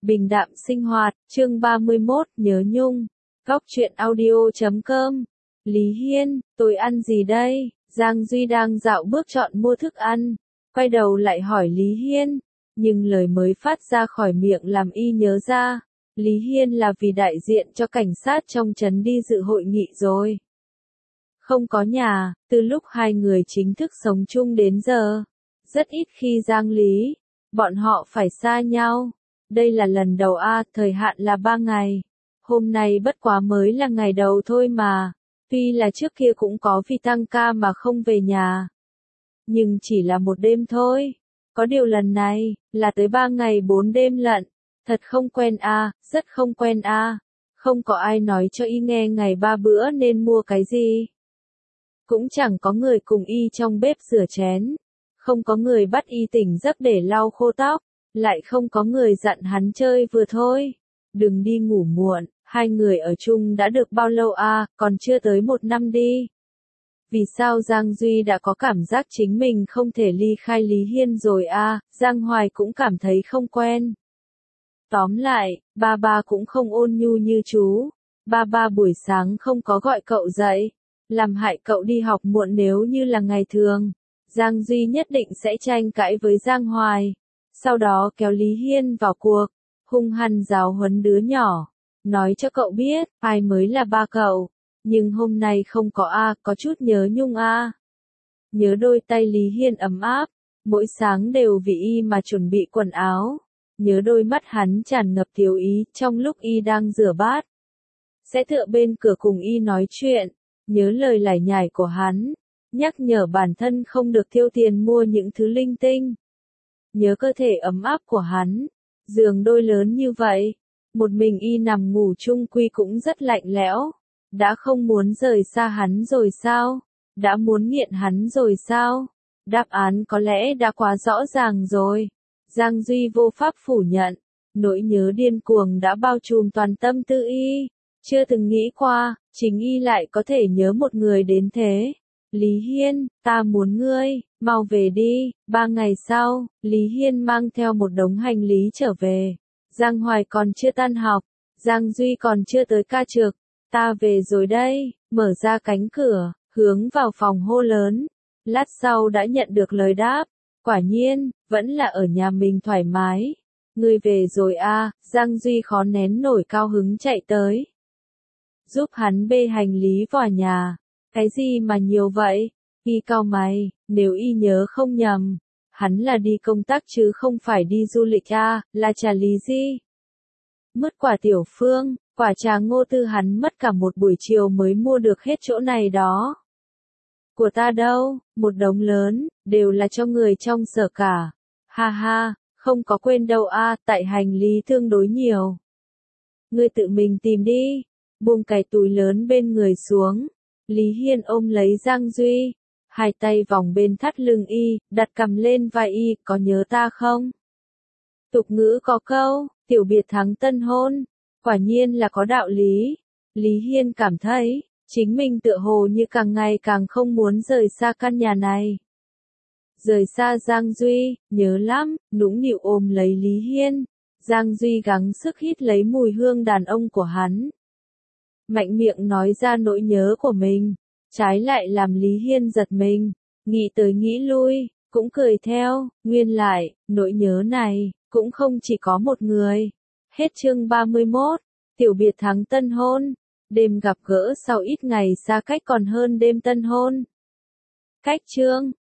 Bình đạm sinh hoạt, chương 31, nhớ nhung. Góc truyện audio.com. Lý Hiên, tôi ăn gì đây? Giang Duy đang dạo bước chọn mua thức ăn, quay đầu lại hỏi Lý Hiên, nhưng lời mới phát ra khỏi miệng làm y nhớ ra, Lý Hiên là vì đại diện cho cảnh sát trong trấn đi dự hội nghị rồi. Không có nhà, từ lúc hai người chính thức sống chung đến giờ, rất ít khi Giang Lý, bọn họ phải xa nhau. Đây là lần đầu thời hạn là 3 ngày. Hôm nay bất quá mới là ngày đầu thôi mà. Tuy là trước kia cũng có vì tăng ca mà không về nhà. Nhưng chỉ là một đêm thôi. Có điều lần này, là tới 3 ngày 4 đêm lận. Thật không quen rất không quen Không có ai nói cho y nghe ngày 3 bữa nên mua cái gì. Cũng chẳng có người cùng y trong bếp rửa chén. Không có người bắt y tỉnh giấc để lau khô tóc. Lại không có người dặn hắn chơi vừa thôi. Đừng đi ngủ muộn, hai người ở chung đã được bao lâu còn chưa tới 1 năm đi. Vì sao Giang Duy đã có cảm giác chính mình không thể ly khai Lý Hiên rồi Giang Hoài cũng cảm thấy không quen. Tóm lại, ba cũng không ôn nhu như chú. Ba buổi sáng không có gọi cậu dậy, làm hại cậu đi học muộn nếu như là ngày thường. Giang Duy nhất định sẽ tranh cãi với Giang Hoài. Sau đó kéo Lý Hiên vào cuộc, hung hăng giáo huấn đứa nhỏ, nói cho cậu biết, ai mới là ba cậu, nhưng hôm nay không có có chút nhớ nhung Nhớ đôi tay Lý Hiên ấm áp, mỗi sáng đều vì y mà chuẩn bị quần áo, nhớ đôi mắt hắn tràn ngập thiếu ý trong lúc y đang rửa bát. Sẽ tựa bên cửa cùng y nói chuyện, nhớ lời lải nhải của hắn, nhắc nhở bản thân không được tiêu tiền mua những thứ linh tinh. Nhớ cơ thể ấm áp của hắn, giường đôi lớn như vậy, một mình y nằm ngủ chung quy cũng rất lạnh lẽo. Đã không muốn rời xa hắn rồi sao? Đã muốn nghiện hắn rồi sao? Đáp án có lẽ đã quá rõ ràng rồi. Giang Duy vô pháp phủ nhận, nỗi nhớ điên cuồng đã bao trùm toàn tâm tư y. Chưa từng nghĩ qua, chính y lại có thể nhớ một người đến thế. Lý Hiên, ta muốn ngươi, mau về đi. 3 ngày sau, Lý Hiên mang theo một đống hành lý trở về. Giang Hoài còn chưa tan học, Giang Duy còn chưa tới ca trực. Ta về rồi đây, mở ra cánh cửa, hướng vào phòng hô lớn. Lát sau đã nhận được lời đáp. Quả nhiên, vẫn là ở nhà mình thoải mái. Ngươi về rồi Giang Duy khó nén nổi cao hứng chạy tới. Giúp hắn bê hành lý vào nhà. Cái gì mà nhiều vậy? Y cau mày, nếu y nhớ không nhầm, hắn là đi công tác chứ không phải đi du lịch là trà lý gì? Mất quả tiểu phương, quả trà Ngô Tư hắn mất cả một buổi chiều mới mua được hết chỗ này đó. Của ta đâu, một đống lớn, đều là cho người trong sở cả. Ha ha, không có quên đâu tại hành lý tương đối nhiều. Ngươi tự mình tìm đi, buông cái túi lớn bên người xuống. Lý Hiên ôm lấy Giang Duy, hai tay vòng bên thắt lưng y, đặt cằm lên vai y, có nhớ ta không? Tục ngữ có câu, tiểu biệt thắng tân hôn, quả nhiên là có đạo lý. Lý Hiên cảm thấy, chính mình tựa hồ như càng ngày càng không muốn rời xa căn nhà này. Rời xa Giang Duy, nhớ lắm, nũng nịu ôm lấy Lý Hiên. Giang Duy gắng sức hít lấy mùi hương đàn ông của hắn. Mạnh miệng nói ra nỗi nhớ của mình, trái lại làm Lý Hiên giật mình, nghĩ tới nghĩ lui, cũng cười theo, nguyên lại, nỗi nhớ này, cũng không chỉ có một người. Hết chương 31, tiểu biệt thắng tân hôn, đêm gặp gỡ sau ít ngày xa cách còn hơn đêm tân hôn. Cách chương.